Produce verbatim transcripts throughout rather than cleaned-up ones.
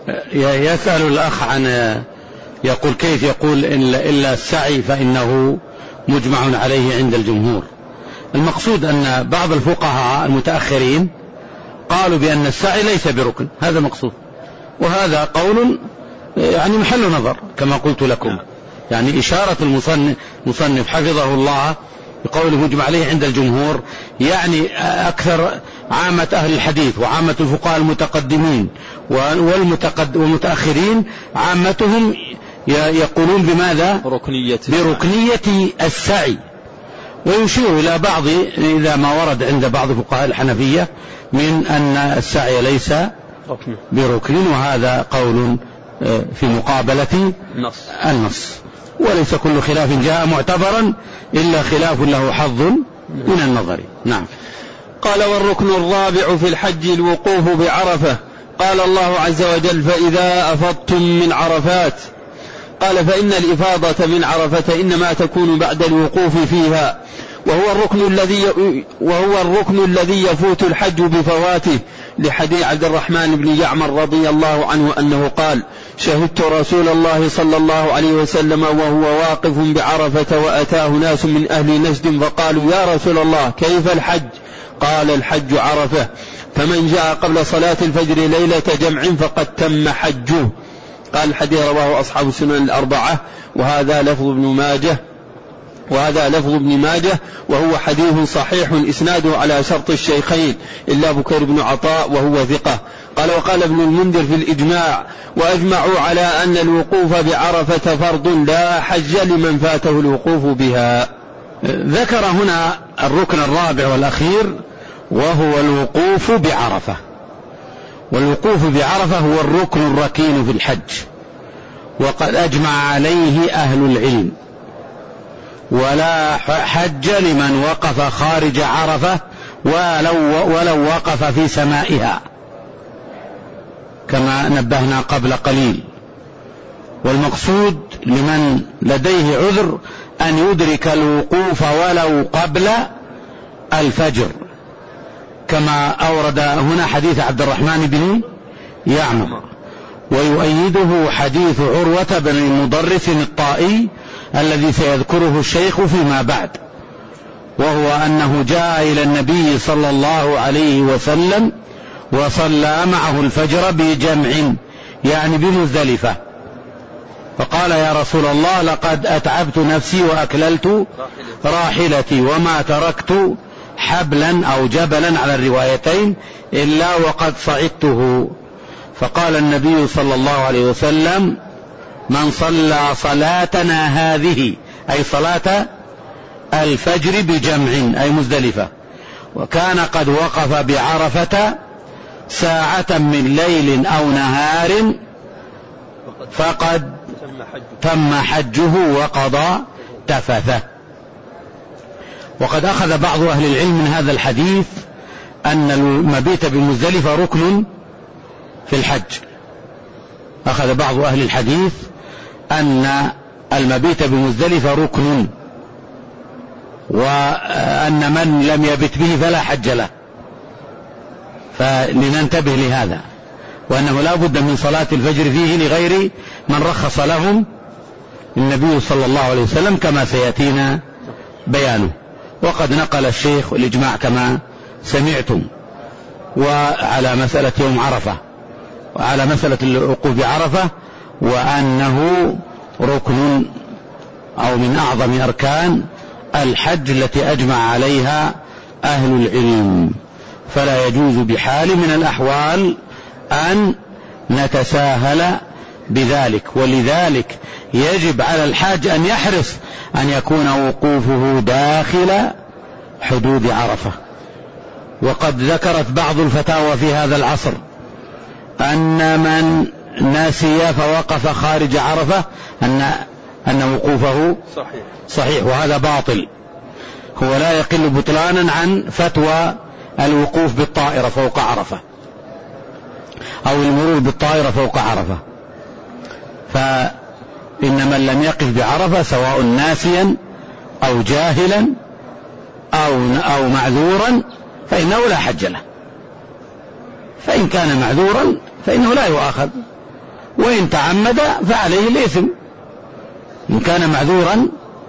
يسأل الأخ عن يقول كيف يقول إلا السعي فإنه مجمع عليه عند الجمهور. المقصود أن بعض الفقهاء المتأخرين قالوا بأن السعي ليس بركن، هذا مقصود، وهذا قول يعني محل نظر كما قلت لكم. يعني إشارة المصنف, المصنف حفظه الله بقوله مجمع عليه عند الجمهور، يعني أكثر عامة أهل الحديث وعامة الفقهاء المتقدمين والمتأخرين عامتهم يقولون بماذا؟ بركنية, بركنية السعي. ويشير إلى بعض إذا ما ورد عند بعض فقهاء الحنفية من أن السعي ليس بركن، وهذا قول في مقابلة النص. النص. وليس كل خلاف جاء معتبرا إلا خلاف له حظ من النظر. نعم. قال: والركن الرابع في الحج الوقوف بعرفة. قال الله عز وجل: فإذا أفضتم من عرفات. قال: فإن الإفاضة من عرفة إنما تكون بعد الوقوف فيها، وهو الركن الذي وهو الركن الذي يفوت الحج بفواته، لحديث عبد الرحمن بن يعمر رضي الله عنه أنه قال: شهدت رسول الله صلى الله عليه وسلم وهو واقف بعرفة، وأتاه ناس من أهل نجد فقالوا: يا رسول الله كيف الحج؟ قال: الحج عرفة، فمن جاء قبل صلاة الفجر ليلة جمع فقد تم حجه. قال: الحديث رواه أصحاب السنن الأربعة، وهذا لفظ ابن ماجه وهذا لفظ ابن ماجه وهو حديث صحيح إسناده على شرط الشيخين إلا بكير بن عطاء وهو ثقة. قال: وقال ابن المنذر في الإجماع: وأجمعوا على أن الوقوف بعرفة فرض لا حج لمن فاته الوقوف بها. ذكر هنا الركن الرابع والأخير وهو الوقوف بعرفة. والوقوف بعرفة هو الركن الركين في الحج، وقد أجمع عليه أهل العلم، ولا حج لمن وقف خارج عرفة ولو, ولو وقف في سمائها كما نبهنا قبل قليل. والمقصود لمن لديه عذر أن يدرك الوقوف ولو قبل الفجر، كما أورد هنا حديث عبد الرحمن بن يعمر، ويؤيده حديث عروة بن المضرس الطائي الذي سيذكره الشيخ فيما بعد، وهو أنه جاء إلى النبي صلى الله عليه وسلم وصلى معه الفجر بجمع يعني بمزدلفة، فقال: يا رسول الله لقد أتعبت نفسي وأكللت راحلتي وما تركت حبلا أو جبلا على الروايتين إلا وقد صعدته. فقال النبي صلى الله عليه وسلم: من صلى صلاتنا هذه، أي صلاة الفجر بجمع أي مزدلفة، وكان قد وقف بعرفة ساعة من ليل أو نهار فقد تم حجه وقضى تفثه. وقد أخذ بعض أهل العلم من هذا الحديث أن المبيت بمزدلفة ركن في الحج. أخذ بعض أهل الحديث أن المبيت بمزدلفة ركن، وأن من لم يبت به فلا حج له، فلننتبه لهذا، وأنه لا بد من صلاة الفجر فيه لغير من رخص لهم النبي صلى الله عليه وسلم كما سيأتينا بيانه. وقد نقل الشيخ الإجماع كما سمعتم، وعلى مسألة يوم عرفة وعلى مسألة الوقوف بعرفة، وأنه ركن أو من أعظم أركان الحج التي أجمع عليها أهل العلم، فلا يجوز بحال من الأحوال أن نتساهل بذلك. ولذلك يجب على الحاج أن يحرص أن يكون وقوفه داخل حدود عرفة. وقد ذكرت بعض الفتاوى في هذا العصر أن من نسي فوقف خارج عرفة أن أن وقوفه صحيح, صحيح وهذا باطل. هو لا يقل بطلانا عن فتوى الوقوف بالطائرة فوق عرفة أو المرور بالطائرة فوق عرفة. فإن من لم يقف بعرفة سواء ناسيا أو جاهلا أو, أو معذورا فإنه لا حج له. فإن كان معذورا فإنه لا يؤاخذ وإن تعمد فعليه الإثم. إن كان معذورا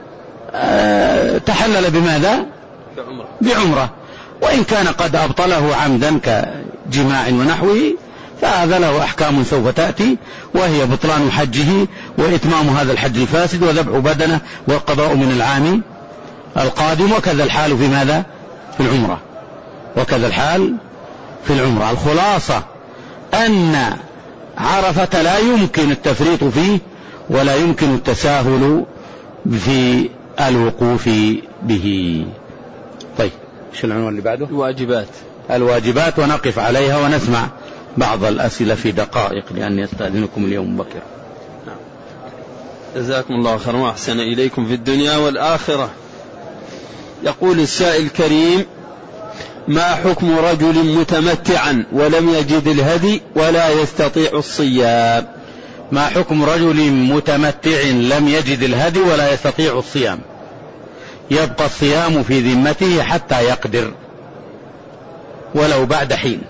تحلل بماذا؟ بعمرة. وإن كان قد أبطله عمدا كجماع ونحوه فهذا له أحكام سوف تأتي، وهي بطلان حجه وإتمام هذا الحج الفاسد وذبح بدنه والقضاء من العام القادم. وكذا الحال في ماذا؟ في العمرة. وكذا الحال في العمرة. الخلاصة أن عرفة لا يمكن التفريط فيه ولا يمكن التساهل في الوقوف به. طيب ايش العنوان اللي بعده؟ الواجبات. الواجبات، ونقف عليها ونسمع بعض الأسئلة في دقائق لأني أستأذنكم اليوم بكر. نعم. جزاكم الله خيرا وأحسن إليكم في الدنيا والآخرة. يقول السائل الكريم: ما حكم رجل متمتعا ولم يجد الهدي ولا يستطيع الصيام؟ ما حكم رجل متمتع لم يجد الهدي ولا يستطيع الصيام؟ يبقى الصيام في ذمته حتى يقدر ولو بعد حين.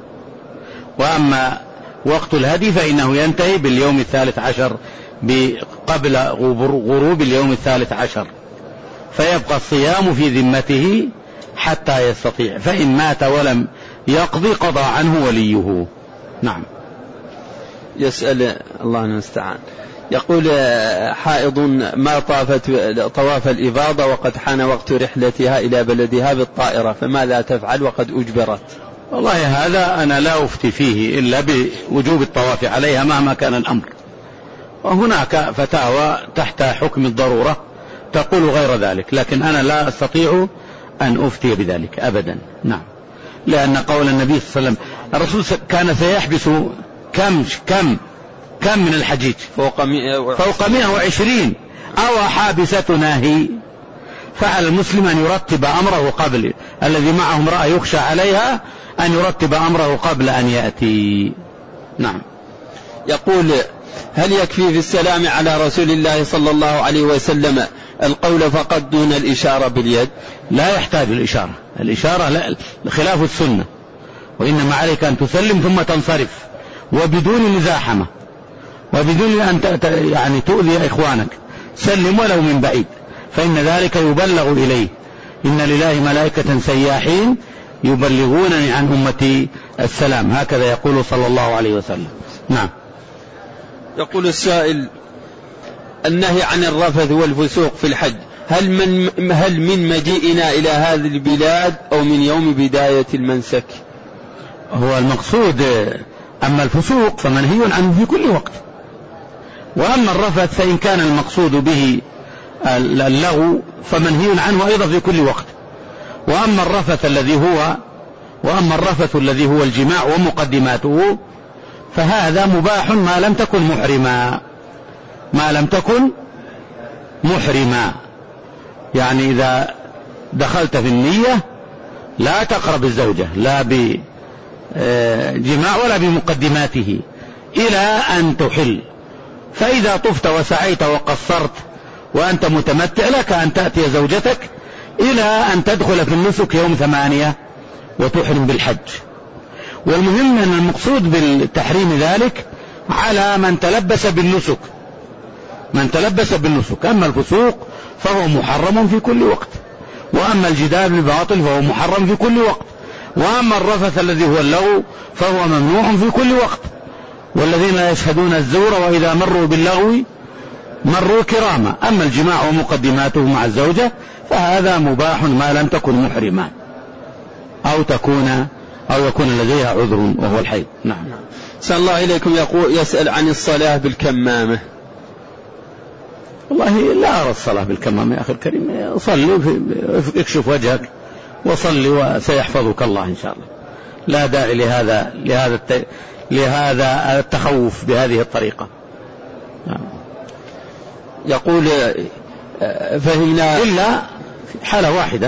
وأما وقت الهدي فإنه ينتهي باليوم الثالث عشر قبل غروب اليوم الثالث عشر، فيبقى الصيام في ذمته حتى يستطيع، فإن مات ولم يقضي قضى عنه وليه. نعم. يسأل الله المستعان. يقول: حائض ما طافت طواف الإفاضة وقد حان وقت رحلتها إلى بلدها بالطائرة، فماذا تفعل وقد أجبرت؟ والله هذا أنا لا أفتي فيه إلا بوجوب الطواف عليها مهما كان الأمر، وهناك فتاوى تحت حكم الضرورة تقول غير ذلك، لكن أنا لا أستطيع أن أفتي بذلك أبدا. نعم. لأن قول النبي صلى الله عليه وسلم الرسول كان سيحبس كم كم كم من الحجيج؟ فوق مئة فوق مئة وعشرين. أو حابستنا هي؟ فعلى المسلم أن يرتب أمره قبل الذي معه امرأة يخشى عليها أن يرتب أمره قبل أن يأتي. نعم. يقول: هل يكفي في السلام على رسول الله صلى الله عليه وسلم القول فقط دون الإشارة باليد؟ لا يحتاج الإشارة. الإشارة لا خلاف السنة، وإنما عليك أن تسلم ثم تنصرف وبدون مزاحمة وبدون أن يعني تؤذي إخوانك. سلم ولو من بعيد، فإن ذلك يبلغ إليه. إن لله ملائكة سياحين يبلغونني عن أمتي السلام، هكذا يقول صلى الله عليه وسلم. نعم. يقول السائل: النهي عن الرفث والفسوق في الحج هل من هل من مجيئنا إلى هذه البلاد أو من يوم بداية المنسك؟ هو المقصود. أما الفسوق فمنهي عنه في كل وقت، وأما الرفث فإن كان المقصود به اللغو فمنهي عنه أيضا في كل وقت. وأما الرفث الذي هو وأما الرفث الذي هو الجماع ومقدماته فهذا مباح ما لم تكن محرما ما لم تكن محرما يعني إذا دخلت في النية لا تقرب الزوجة لا بجماع ولا بمقدماته إلى أن تحل. فإذا طفت وسعيت وقصرت وأنت متمتع لك أن تأتي زوجتك إلى أن تدخل في النسك يوم ثمانية وتحرم بالحج. والمهم أن المقصود بالتحريم ذلك على من تلبس بالنسك من تلبس بالنسك. أما الفسوق فهو محرم في كل وقت، وأما الجدال بالباطل فهو محرم في كل وقت، وأما الرفث الذي هو اللغو فهو ممنوع في كل وقت. والذين يشهدون الزور وإذا مروا باللغو مروا كراما. أما الجماع ومقدماته مع الزوجة فهذا مباح ما لم تكن محرما أو تكون أو يكون لديها عذر وهو الحيض. نعم. سأل الله إليكم. يقول يسأل عن الصلاة بالكمامة. والله لا أرى الصلاة بالكمامة يا أخي الكريم. صلي اكشف وجهك وصلي وسيحفظك الله إن شاء الله. لا داعي لهذا لهذا لهذا التخوف بهذه الطريقة. نعم. يقول فهمنا إلا في حالة واحدة،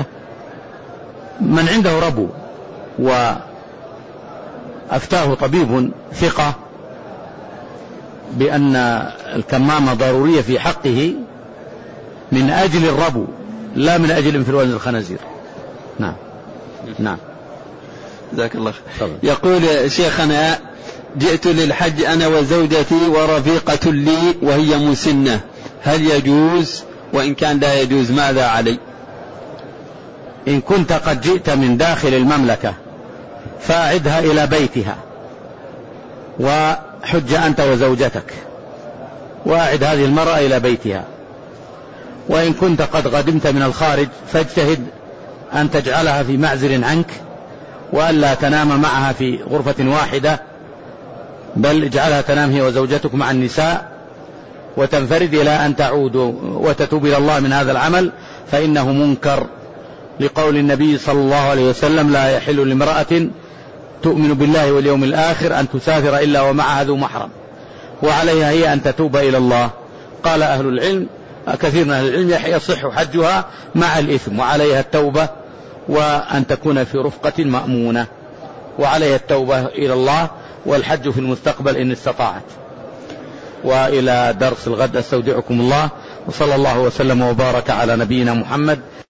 من عنده ربو وأفتاه طبيب ثقة بأن الكمامة ضرورية في حقه من أجل الربو لا من أجل انفلونزا الخنازير. نعم. نعم. جزاك الله خير. يقول شيخنا: جئت للحج أنا وزوجتي ورفيقة لي وهي مسنة، هل يجوز؟ وإن كان لا يجوز ماذا علي؟ إن كنت قد جئت من داخل المملكة فأعدها إلى بيتها وحج أنت وزوجتك، وأعد هذه المرأة إلى بيتها. وإن كنت قد قدمت من الخارج فاجتهد أن تجعلها في معزل عنك، وألا تنام معها في غرفة واحدة، بل اجعلها تنام هي وزوجتك مع النساء، وتنفرد إلى أن تعودوا وتتوب إلى الله من هذا العمل، فإنه منكر، لقول النبي صلى الله عليه وسلم: لا يحل لامرأة تؤمن بالله واليوم الآخر أن تسافر إلا ومعها ذو محرم، وعليها هي أن تتوب إلى الله. قال أهل العلم، كثير من أهل العلم: يصح حجها مع الإثم، وعليها التوبة وأن تكون في رفقة مأمونة، وعليها التوبة إلى الله والحج في المستقبل إن استطاعت. وإلى درس الغد، أستودعكم الله، وصلى الله وسلم وبارك على نبينا محمد.